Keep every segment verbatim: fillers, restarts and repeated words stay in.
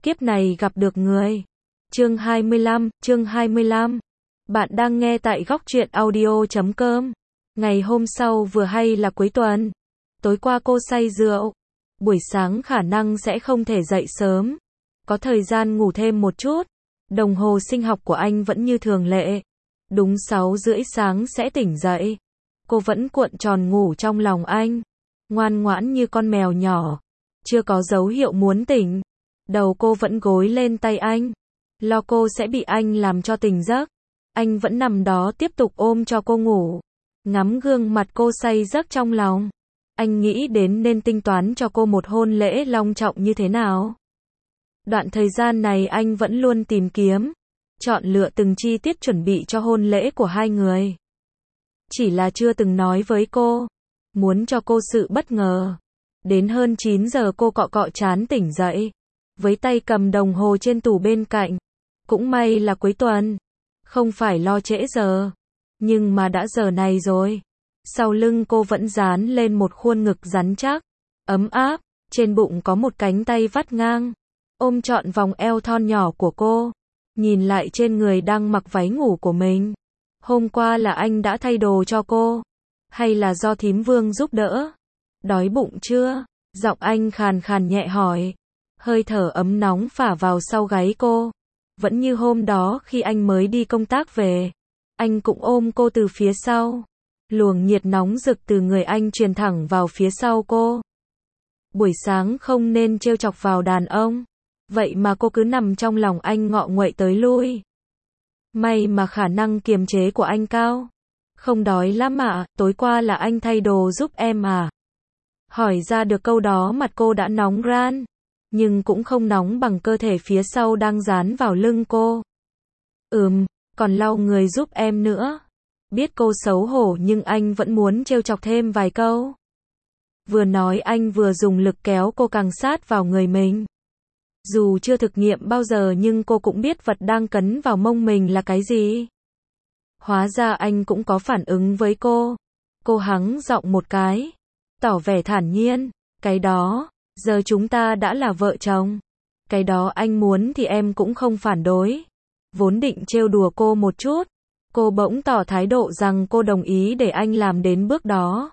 kiếp này gặp được người. Chương hai mươi lăm, chương hai mươi lăm. Bạn đang nghe tại góc truyện audio chấm com. Ngày hôm sau vừa hay là cuối tuần. Tối qua cô say rượu. Buổi sáng khả năng sẽ không thể dậy sớm. Có thời gian ngủ thêm một chút. Đồng hồ sinh học của anh vẫn như thường lệ. Đúng sáu rưỡi sáng sẽ tỉnh dậy. Cô vẫn cuộn tròn ngủ trong lòng anh. Ngoan ngoãn như con mèo nhỏ. Chưa có dấu hiệu muốn tỉnh. Đầu cô vẫn gối lên tay anh. Lo cô sẽ bị anh làm cho tỉnh giấc. Anh vẫn nằm đó tiếp tục ôm cho cô ngủ. Ngắm gương mặt cô say giấc trong lòng. Anh nghĩ đến nên tính toán cho cô một hôn lễ long trọng như thế nào. Đoạn thời gian này anh vẫn luôn tìm kiếm, chọn lựa từng chi tiết chuẩn bị cho hôn lễ của hai người. Chỉ là chưa từng nói với cô, muốn cho cô sự bất ngờ. Đến hơn chín giờ cô cọ cọ chán tỉnh dậy, với tay cầm đồng hồ trên tủ bên cạnh. Cũng may là cuối tuần, không phải lo trễ giờ. Nhưng mà đã giờ này rồi. Sau lưng cô vẫn dán lên một khuôn ngực rắn chắc, ấm áp, trên bụng có một cánh tay vắt ngang, ôm trọn vòng eo thon nhỏ của cô. Nhìn lại trên người đang mặc váy ngủ của mình. Hôm qua là anh đã thay đồ cho cô, hay là do thím Vương giúp đỡ? Đói bụng chưa? Giọng anh khàn khàn nhẹ hỏi. Hơi thở ấm nóng phả vào sau gáy cô. Vẫn như hôm đó khi anh mới đi công tác về. Anh cũng ôm cô từ phía sau. Luồng nhiệt nóng rực từ người anh truyền thẳng vào phía sau cô. Buổi sáng không nên trêu chọc vào đàn ông. Vậy mà cô cứ nằm trong lòng anh ngọ nguậy tới lui. May mà khả năng kiềm chế của anh cao. Không đói lắm ạ, tối qua là anh thay đồ giúp em à? Hỏi ra được câu đó mặt cô đã nóng ran. Nhưng cũng không nóng bằng cơ thể phía sau đang dán vào lưng cô. Ừm, còn lau người giúp em nữa. Biết cô xấu hổ nhưng anh vẫn muốn trêu chọc thêm vài câu. Vừa nói anh vừa dùng lực kéo cô càng sát vào người mình. Dù chưa thực nghiệm bao giờ nhưng cô cũng biết vật đang cấn vào mông mình là cái gì. Hóa ra anh cũng có phản ứng với cô. Cô hắng giọng một cái, tỏ vẻ thản nhiên. Cái đó, giờ chúng ta đã là vợ chồng. Cái đó anh muốn thì em cũng không phản đối. Vốn định trêu đùa cô một chút. Cô bỗng tỏ thái độ rằng cô đồng ý để anh làm đến bước đó.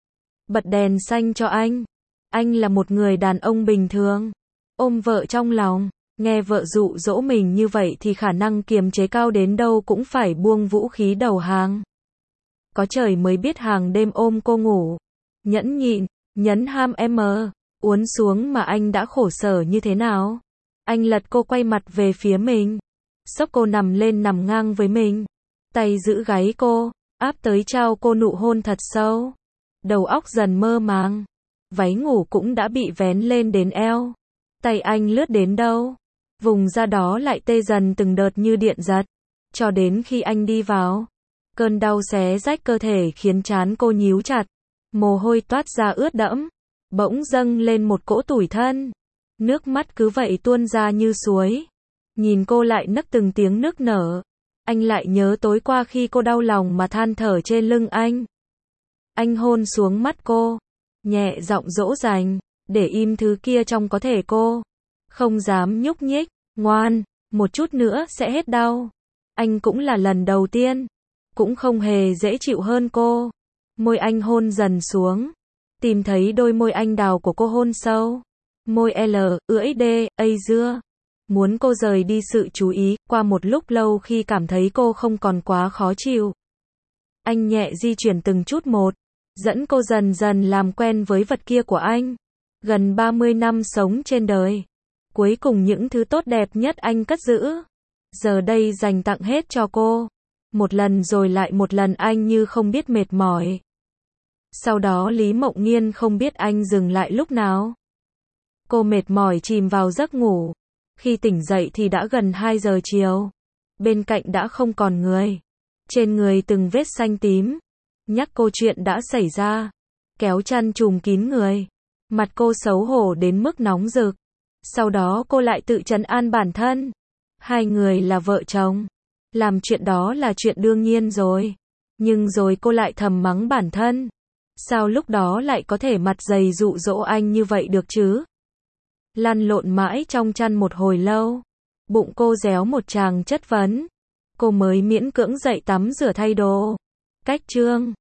Bật đèn xanh cho anh. Anh là một người đàn ông bình thường. Ôm vợ trong lòng. Nghe vợ dụ dỗ mình như vậy thì khả năng kiềm chế cao đến đâu cũng phải buông vũ khí đầu hàng. Có trời mới biết hàng đêm ôm cô ngủ. Nhẫn nhịn, nhấn ham em uốn xuống mà anh đã khổ sở như thế nào. Anh lật cô quay mặt về phía mình. Xốc cô nằm lên nằm ngang với mình. Tay giữ gáy cô, áp tới trao cô nụ hôn thật sâu. Đầu óc dần mơ màng. Váy ngủ cũng đã bị vén lên đến eo. Tay anh lướt đến đâu, vùng ra đó lại tê dần từng đợt như điện giật. Cho đến khi anh đi vào, cơn đau xé rách cơ thể khiến trán cô nhíu chặt. Mồ hôi toát ra ướt đẫm. Bỗng dâng lên một cỗ tủi thân. Nước mắt cứ vậy tuôn ra như suối. Nhìn cô lại nấc từng tiếng nức nở. Anh lại nhớ tối qua khi cô đau lòng mà than thở trên lưng anh. Anh hôn xuống mắt cô, nhẹ giọng dỗ dành, để im thứ kia trong có thể cô. Không dám nhúc nhích, ngoan, một chút nữa sẽ hết đau. Anh cũng là lần đầu tiên, cũng không hề dễ chịu hơn cô. Môi anh hôn dần xuống, tìm thấy đôi môi anh đào của cô hôn sâu. Môi L, ưỡi D, A dưa. Muốn cô rời đi sự chú ý, qua một lúc lâu khi cảm thấy cô không còn quá khó chịu. Anh nhẹ di chuyển từng chút một, dẫn cô dần dần làm quen với vật kia của anh. Gần ba mươi năm sống trên đời. Cuối cùng những thứ tốt đẹp nhất anh cất giữ. Giờ đây dành tặng hết cho cô. Một lần rồi lại một lần anh như không biết mệt mỏi. Sau đó Lý Mộng Nghiên không biết anh dừng lại lúc nào. Cô mệt mỏi chìm vào giấc ngủ. Khi tỉnh dậy thì đã gần hai giờ chiều. Bên cạnh đã không còn người. Trên người từng vết xanh tím. Nhắc cô chuyện đã xảy ra. Kéo chăn trùm kín người. Mặt cô xấu hổ đến mức nóng rực. Sau đó cô lại tự trấn an bản thân. Hai người là vợ chồng. Làm chuyện đó là chuyện đương nhiên rồi. Nhưng rồi cô lại thầm mắng bản thân. Sao lúc đó lại có thể mặt dày dụ dỗ anh như vậy được chứ? Lăn lộn mãi trong chăn một hồi lâu. Bụng cô réo một tràng chất vấn. Cô mới miễn cưỡng dậy tắm rửa thay đồ. Cách chương